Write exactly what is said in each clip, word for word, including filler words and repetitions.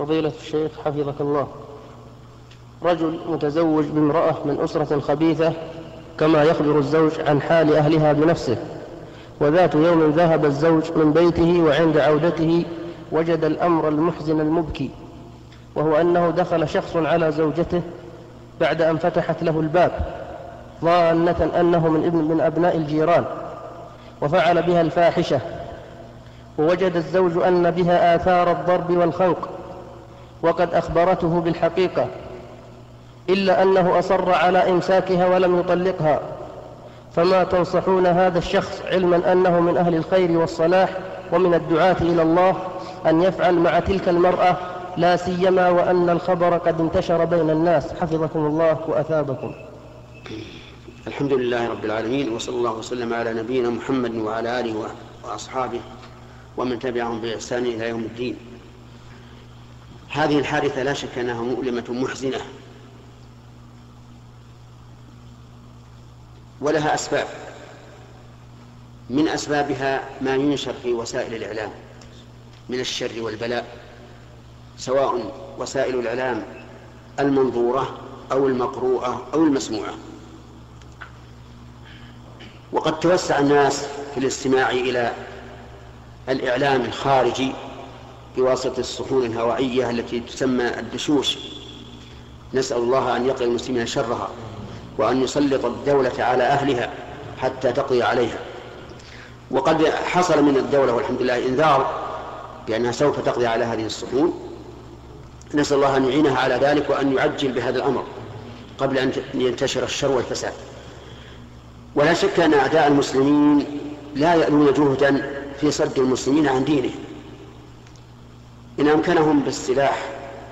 فضيلة الشيخ حفظك الله، رجل متزوج بامرأة من أسرة خبيثة كما يخبر الزوج عن حال أهلها بنفسه، وذات يوم ذهب الزوج من بيته وعند عودته وجد الأمر المحزن المبكي، وهو أنه دخل شخص على زوجته بعد أن فتحت له الباب ظانة أنه من ابن من أبناء الجيران، وفعل بها الفاحشة، ووجد الزوج أن بها آثار الضرب والخنق وقد أخبرته بالحقيقة، إلا أنه أصر على إمساكها ولم يطلقها. فما تنصحون هذا الشخص علما أنه من أهل الخير والصلاح ومن الدعاة إلى الله أن يفعل مع تلك المرأة، لا سيما وأن الخبر قد انتشر بين الناس، حفظكم الله وأثابكم. الحمد لله رب العالمين، وصلى الله وسلم على نبينا محمد وعلى آله وأصحابه ومن تبعهم بإحسان إلى يوم الدين. هذه الحادثة لا شك أنها مؤلمة محزنة، ولها أسباب، من أسبابها ما ينشر في وسائل الإعلام من الشر والبلاء، سواء وسائل الإعلام المنظورة أو المقروءة أو المسموعة. وقد توسع الناس في الاستماع إلى الإعلام الخارجي بواسطة الصحون الهوائية التي تسمى الدشوش، نسأل الله أن يقي المسلمين شرها وأن يسلط الدولة على أهلها حتى تقضي عليها. وقد حصل من الدولة والحمد لله إنذار بأنها سوف تقضي على هذه الصحون، نسأل الله أن يعينها على ذلك وأن يعجل بهذا الأمر قبل أن ينتشر الشر والفساد. ولا شك أن أعداء المسلمين لا يألون جهدا في صد المسلمين عن دينهم، إن أمكنهم بالسلاح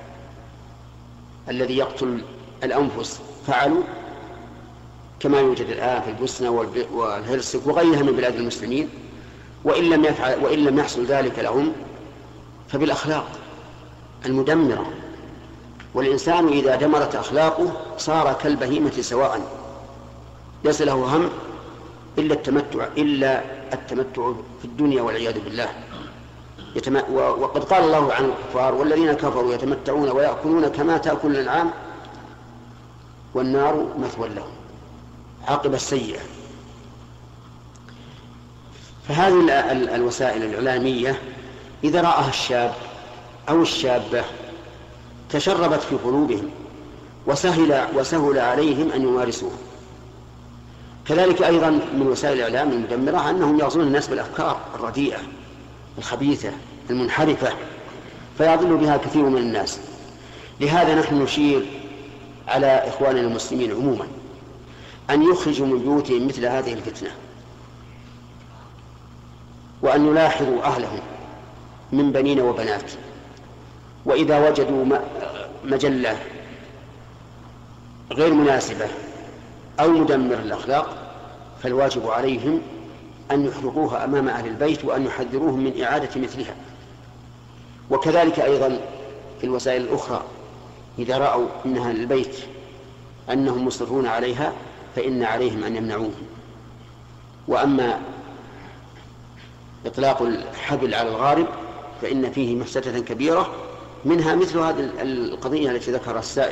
الذي يقتل الأنفس فعلوا، كما يوجد الآن في البوسنة والهرسك وغيرها من بلاد المسلمين. وإن لم يفعل وإن لم يحصل ذلك لهم فبالأخلاق المدمرة، والإنسان إذا دمرت أخلاقه صار كالبهيمة سواء، ليس له هم إلا التمتع إلا التمتع في الدنيا والعياذ بالله. يتم... وقد قال الله عن الكفار: والذين كفروا يتمتعون ويأكلون كما تأكل الأنعام والنار مثوى لهم، عاقبة السيئة. فهذه الوسائل الإعلامية إذا رآها الشاب أو الشابة تشربت في قلوبهم وسهل, وسهل عليهم أن يمارسوها. كذلك أيضا من وسائل الإعلام المدمرة أنهم يغزون الناس بالأفكار الرديئة الخبيثة المنحرفة، فيضل بها كثير من الناس. لهذا نحن نشير على إخواننا المسلمين عموما أن يخرجوا من بيوتهم مثل هذه الفتنة، وأن يلاحظوا أهلهم من بنين وبنات، وإذا وجدوا مجلة غير مناسبة أو مدمر الأخلاق فالواجب عليهم أن يحرقوها أمام أهل البيت وأن يحذروهم من إعادة مثلها. وكذلك أيضا في الوسائل الأخرى إذا رأوا من أهل البيت أنهم مصرون عليها فإن عليهم أن يمنعوهم. وأما إطلاق الحبل على الغارب فإن فيه مفسدة كبيرة، منها مثل هذه القضية التي ذكرها السائل.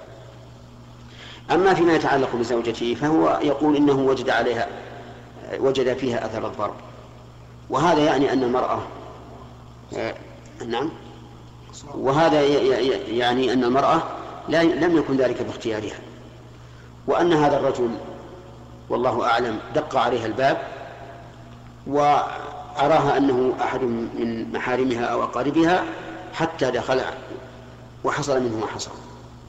أما فيما يتعلق بزوجته فهو يقول إنه وجد عليها وجد فيها أثر الضرب، وهذا يعني أن المرأة آه نعم وهذا يعني أن المرأة لا لم يكن ذلك باختيارها، وأن هذا الرجل والله أعلم دق عليها الباب وأراها أنه أحد من محارمها أو أقاربها حتى دخل وحصل منه ما حصل.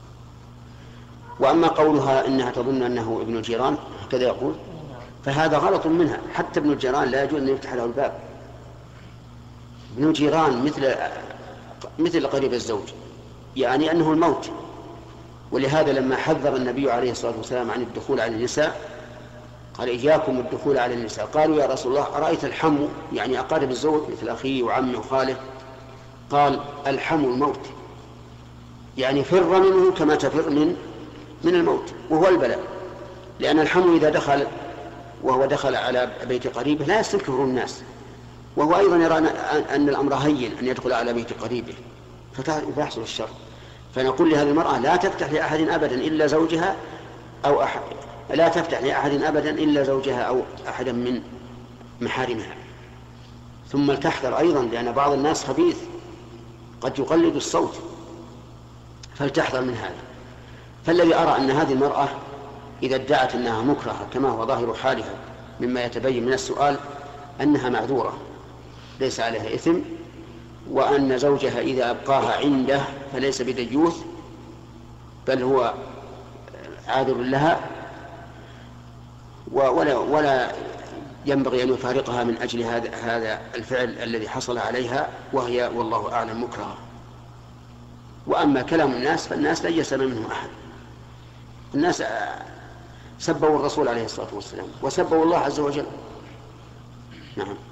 وأما قولها إنها تظن أنه ابن الجيران هكذا يقول فهذا غلط منها، حتى ابن الجيران لا يجوز أن يفتح له الباب. ابن الجيران مثل مثل قريب الزوج، يعني أنه الموت. ولهذا لما حذر النبي عليه الصلاة والسلام عن الدخول على النساء قال: إياكم الدخول على النساء. قالوا: يا رسول الله أرأيت الحم، يعني أقارب الزوج مثل أخيه وعمه وخاله؟ قال: الحم الموت، يعني فر منه كما تفر من من الموت، وهو البلاء. لأن الحم إذا دخل وهو دخل على بيت قريبه لا يستنكره الناس، وهو أيضا يرى أن الأمر هين أن يدخل على بيت قريبه، فيحصل الشر. فنقول لهذه المرأة لا تفتح لأحد أبدا إلا زوجها أو أحد لا تفتح لأحد أبدا إلا زوجها أو أحدا من محارمها. ثم لتحذر أيضا، لأن بعض الناس خبيث قد يقلد الصوت، فلتحذر من هذا. فالذي أرى أن هذه المرأة إذا ادعت أنها مكرهة كما هو ظاهر حالها مما يتبين من السؤال أنها معذورة ليس عليها إثم، وأن زوجها إذا أبقاها عنده فليس بديوث بل هو عاذر لها، ولا, ولا ينبغي أن يفارقها من أجل هذا هذا الفعل الذي حصل عليها وهي والله أعلم مكرهة. وأما كلام الناس فالناس لا يسمع منه أحد. الناس سبوا الرسول عليه الصلاة والسلام وسبوا الله عز وجل. نعم.